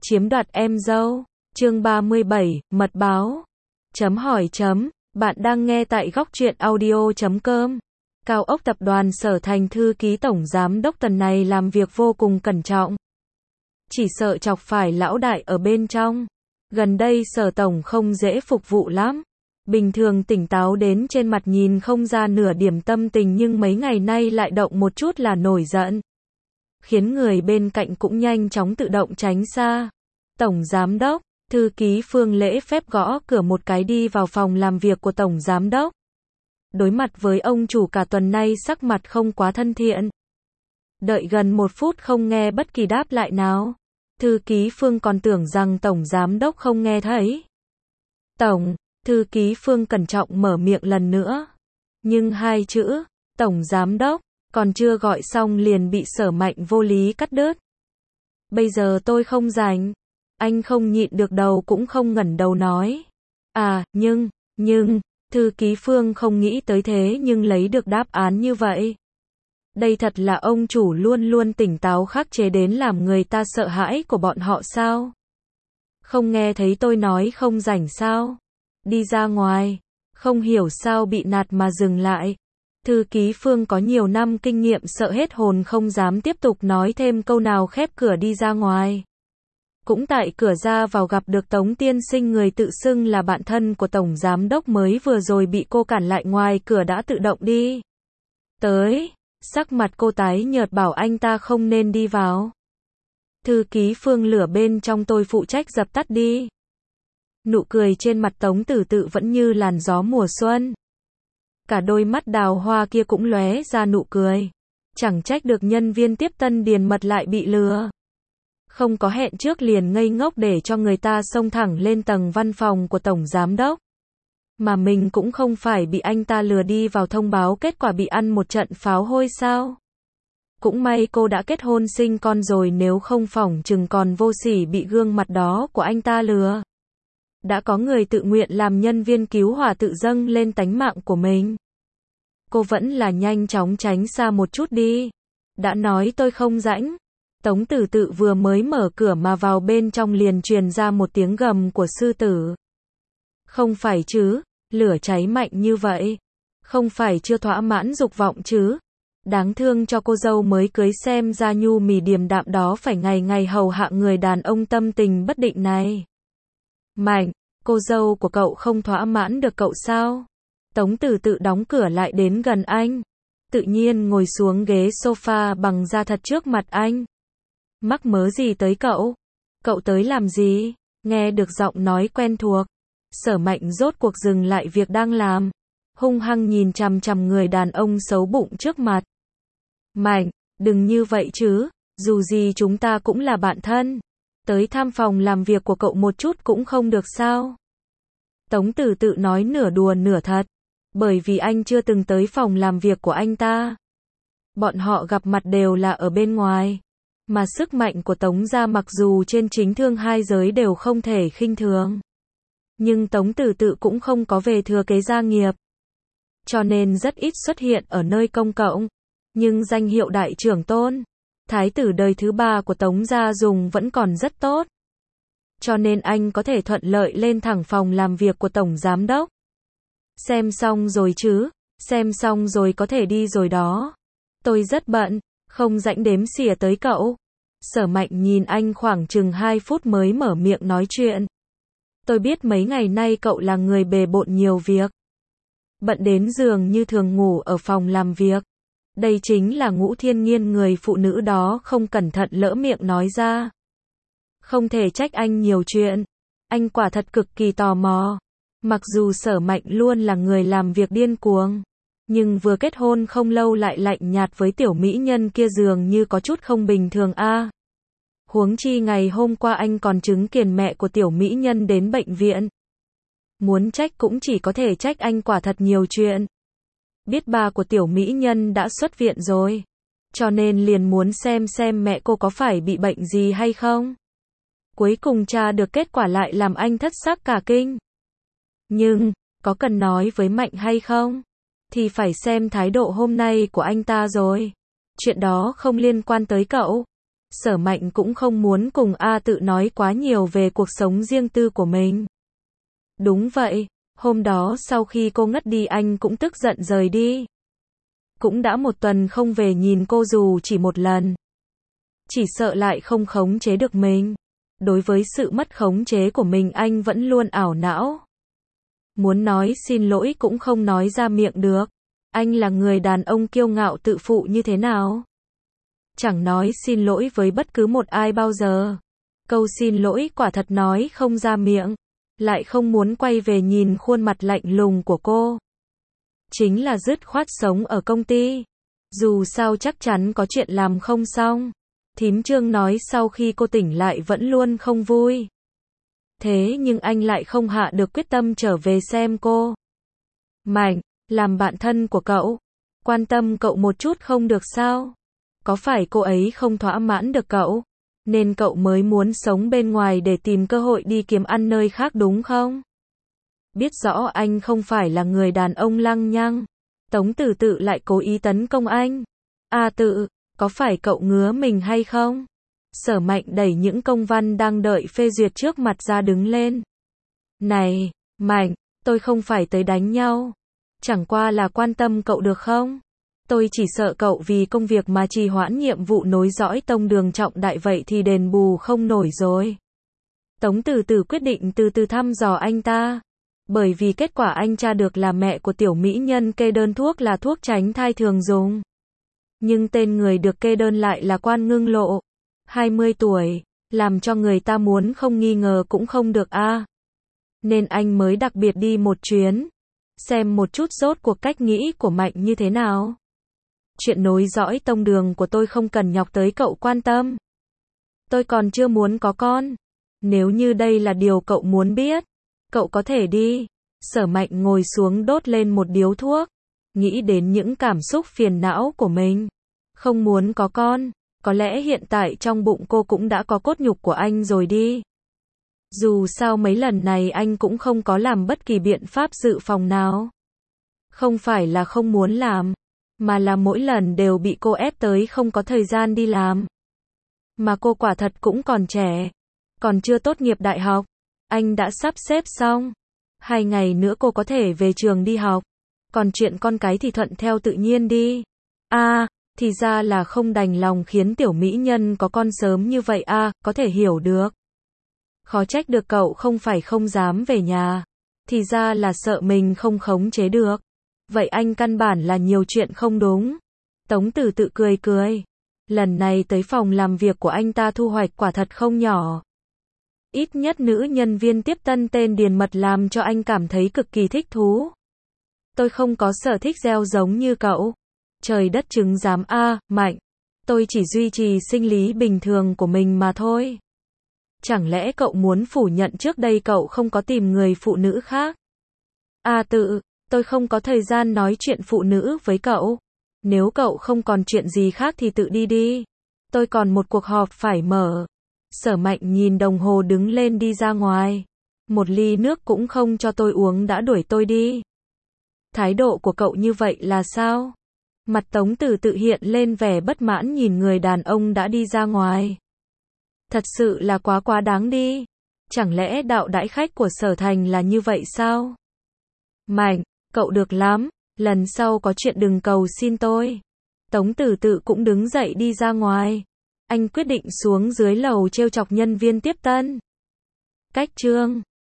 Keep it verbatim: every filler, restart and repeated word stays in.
Chiếm đoạt em dâu. Chương ba mươi bảy, mật báo. Chấm hỏi chấm, bạn đang nghe tại góc truyện audio chấm com. Cao ốc tập đoàn Sở Thành thư ký tổng giám đốc tuần này làm việc vô cùng cẩn trọng. Chỉ sợ chọc phải lão đại ở bên trong. Gần đây Sở tổng không dễ phục vụ lắm. Bình thường tỉnh táo đến trên mặt nhìn không ra nửa điểm tâm tình, nhưng mấy ngày nay lại động một chút là nổi giận. Khiến người bên cạnh cũng nhanh chóng tự động tránh xa. Tổng giám đốc, thư ký Phương lễ phép gõ cửa một cái đi vào phòng làm việc của tổng giám đốc. Đối mặt với ông chủ cả tuần nay sắc mặt không quá thân thiện. Đợi gần một phút không nghe bất kỳ đáp lại nào. Thư ký Phương còn tưởng rằng tổng giám đốc không nghe thấy. Tổng, thư ký Phương cẩn trọng mở miệng lần nữa. Nhưng hai chữ, tổng giám đốc, còn chưa gọi xong liền bị Sở Mạnh vô lý cắt đứt. Bây giờ tôi không rảnh. Anh không nhịn được đầu cũng không ngẩng đầu nói. À, nhưng, nhưng, thư ký Phương không nghĩ tới thế nhưng lấy được đáp án như vậy. Đây thật là ông chủ luôn luôn tỉnh táo khắc chế đến làm người ta sợ hãi của bọn họ sao? Không nghe thấy tôi nói không rảnh sao? Đi ra ngoài. Không hiểu sao bị nạt mà dừng lại. Thư ký Phương có nhiều năm kinh nghiệm sợ hết hồn không dám tiếp tục nói thêm câu nào, khép cửa đi ra ngoài. Cũng tại cửa ra vào gặp được Tống tiên sinh, người tự xưng là bạn thân của tổng giám đốc, mới vừa rồi bị cô cản lại ngoài cửa đã tự động đi tới. Sắc mặt cô tái nhợt bảo anh ta không nên đi vào. Thư ký Phương lửa bên trong tôi phụ trách dập tắt đi. Nụ cười trên mặt Tống Tử Tự vẫn như làn gió mùa xuân. Cả đôi mắt đào hoa kia cũng lóe ra nụ cười. Chẳng trách được nhân viên tiếp tân điền mật lại bị lừa. Không có hẹn trước liền ngây ngốc để cho người ta xông thẳng lên tầng văn phòng của tổng giám đốc. Mà mình cũng không phải bị anh ta lừa đi vào thông báo kết quả bị ăn một trận pháo hôi sao. Cũng may cô đã kết hôn sinh con rồi, nếu không phỏng chừng còn vô sỉ bị gương mặt đó của anh ta lừa. Đã có người tự nguyện làm nhân viên cứu hỏa tự dâng lên tánh mạng của mình. Cô vẫn là nhanh chóng tránh xa một chút đi. Đã nói tôi không rảnh. Tống Tử Tự vừa mới mở cửa mà vào bên trong liền truyền ra một tiếng gầm của sư tử. Không phải chứ, lửa cháy mạnh như vậy. Không phải chưa thỏa mãn dục vọng chứ. Đáng thương cho cô dâu mới cưới xem ra nhu mì điềm đạm đó phải ngày ngày hầu hạ người đàn ông tâm tình bất định này. Mạnh, cô dâu của cậu không thỏa mãn được cậu sao? Tống Tử Tự đóng cửa lại đến gần anh. Tự nhiên ngồi xuống ghế sofa bằng da thật trước mặt anh. Mắc mớ gì tới cậu? Cậu tới làm gì? Nghe được giọng nói quen thuộc. Sở Mạnh rốt cuộc dừng lại việc đang làm. Hung hăng nhìn chằm chằm người đàn ông xấu bụng trước mặt. Mạnh, đừng như vậy chứ. Dù gì chúng ta cũng là bạn thân. Tới thăm phòng làm việc của cậu một chút cũng không được sao? Tống Tử Tự nói nửa đùa nửa thật. Bởi vì anh chưa từng tới phòng làm việc của anh ta. Bọn họ gặp mặt đều là ở bên ngoài. Mà sức mạnh của Tống gia mặc dù trên chính thương hai giới đều không thể khinh thường. Nhưng Tống Tử Tự cũng không có về thừa kế gia nghiệp. Cho nên rất ít xuất hiện ở nơi công cộng. Nhưng danh hiệu đại trưởng tôn, thái tử đời thứ ba của Tống gia dùng vẫn còn rất tốt. Cho nên anh có thể thuận lợi lên thẳng phòng làm việc của tổng giám đốc. Xem xong rồi chứ, xem xong rồi có thể đi rồi đó. Tôi rất bận, không rảnh đếm xỉa tới cậu. Sở Mạnh nhìn anh khoảng chừng hai phút mới mở miệng nói chuyện. Tôi biết mấy ngày nay cậu là người bề bộn nhiều việc. Bận đến giường như thường ngủ ở phòng làm việc. Đây chính là Ngũ Thiên Nhiên, người phụ nữ đó không cẩn thận lỡ miệng nói ra. Không thể trách anh nhiều chuyện. Anh quả thật cực kỳ tò mò. Mặc dù Sở Mạnh luôn là người làm việc điên cuồng. Nhưng vừa kết hôn không lâu lại lạnh nhạt với tiểu mỹ nhân kia dường như có chút không bình thường a. À, huống chi ngày hôm qua anh còn chứng kiến mẹ của tiểu mỹ nhân đến bệnh viện. Muốn trách cũng chỉ có thể trách anh quả thật nhiều chuyện. Biết ba của tiểu mỹ nhân đã xuất viện rồi. Cho nên liền muốn xem xem mẹ cô có phải bị bệnh gì hay không. Cuối cùng tra được kết quả lại làm anh thất sắc cả kinh. Nhưng, có cần nói với Mạnh hay không? Thì phải xem thái độ hôm nay của anh ta rồi. Chuyện đó không liên quan tới cậu. Sở Mạnh cũng không muốn cùng A Tự nói quá nhiều về cuộc sống riêng tư của mình. Đúng vậy, hôm đó sau khi cô ngất đi anh cũng tức giận rời đi. Cũng đã một tuần không về nhìn cô dù chỉ một lần. Chỉ sợ lại không khống chế được mình. Đối với sự mất khống chế của mình anh vẫn luôn ảo não. Muốn nói xin lỗi cũng không nói ra miệng được. Anh là người đàn ông kiêu ngạo tự phụ như thế nào? Chẳng nói xin lỗi với bất cứ một ai bao giờ. Câu xin lỗi quả thật nói không ra miệng. Lại không muốn quay về nhìn khuôn mặt lạnh lùng của cô. Chính là dứt khoát sống ở công ty. Dù sao chắc chắn có chuyện làm không xong. Thím Trương nói sau khi cô tỉnh lại vẫn luôn không vui. Thế nhưng anh lại không hạ được quyết tâm trở về xem cô. Mạnh, làm bạn thân của cậu. Quan tâm cậu một chút không được sao? Có phải cô ấy không thỏa mãn được cậu? Nên cậu mới muốn sống bên ngoài để tìm cơ hội đi kiếm ăn nơi khác đúng không? Biết rõ anh không phải là người đàn ông lăng nhăng. Tống Tử Tự lại cố ý tấn công anh. A Tự, có phải cậu ngứa mình hay không? Sở Mạnh đẩy những công văn đang đợi phê duyệt trước mặt ra đứng lên. Này, Mạnh, tôi không phải tới đánh nhau. Chẳng qua là quan tâm cậu được không? Tôi chỉ sợ cậu vì công việc mà trì hoãn nhiệm vụ nối dõi tông đường trọng đại vậy thì đền bù không nổi rồi. Tống Tử Tự quyết định từ từ thăm dò anh ta. Bởi vì kết quả anh tra được là mẹ của tiểu mỹ nhân kê đơn thuốc là thuốc tránh thai thường dùng. Nhưng tên người được kê đơn lại là Quan Ngưng Lộ. hai mươi tuổi, làm cho người ta muốn không nghi ngờ cũng không được a. À. Nên anh mới đặc biệt đi một chuyến. Xem một chút rốt cuộc cách nghĩ của Mạnh như thế nào. Chuyện nối dõi tông đường của tôi không cần nhọc tới cậu quan tâm. Tôi còn chưa muốn có con. Nếu như đây là điều cậu muốn biết, cậu có thể đi. Sở Mạnh ngồi xuống đốt lên một điếu thuốc. Nghĩ đến những cảm xúc phiền não của mình. Không muốn có con. Có lẽ hiện tại trong bụng cô cũng đã có cốt nhục của anh rồi đi. Dù sao mấy lần này anh cũng không có làm bất kỳ biện pháp dự phòng nào. Không phải là không muốn làm, mà là mỗi lần đều bị cô ép tới không có thời gian đi làm. Mà cô quả thật cũng còn trẻ, còn chưa tốt nghiệp đại học. Anh đã sắp xếp xong. Hai ngày nữa cô có thể về trường đi học. Còn chuyện con cái thì thuận theo tự nhiên đi. A, à, thì ra là không đành lòng khiến tiểu mỹ nhân có con sớm như vậy a, à, có thể hiểu được. Khó trách được cậu không phải không dám về nhà. Thì ra là sợ mình không khống chế được. Vậy anh căn bản là nhiều chuyện không đúng. Tống Tử Tự cười cười. Lần này tới phòng làm việc của anh ta thu hoạch quả thật không nhỏ. Ít nhất nữ nhân viên tiếp tân tên Điền Mật làm cho anh cảm thấy cực kỳ thích thú. Tôi không có sở thích gieo giống như cậu. Trời đất chứng giám a, à, Mạnh. Tôi chỉ duy trì sinh lý bình thường của mình mà thôi. Chẳng lẽ cậu muốn phủ nhận trước đây cậu không có tìm người phụ nữ khác? A Tự, tôi không có thời gian nói chuyện phụ nữ với cậu. Nếu cậu không còn chuyện gì khác thì tự đi đi. Tôi còn một cuộc họp phải mở. Sở Mạnh nhìn đồng hồ đứng lên đi ra ngoài. Một ly nước cũng không cho tôi uống đã đuổi tôi đi. Thái độ của cậu như vậy là sao? Mặt Tống Tử Tự hiện lên vẻ bất mãn nhìn người đàn ông đã đi ra ngoài. Thật sự là quá quá đáng đi. Chẳng lẽ đạo đãi khách của Sở Thành là như vậy sao? Mạnh, cậu được lắm. Lần sau có chuyện đừng cầu xin tôi. Tống Tử Tự cũng đứng dậy đi ra ngoài. Anh quyết định xuống dưới lầu trêu chọc nhân viên tiếp tân. Cách chương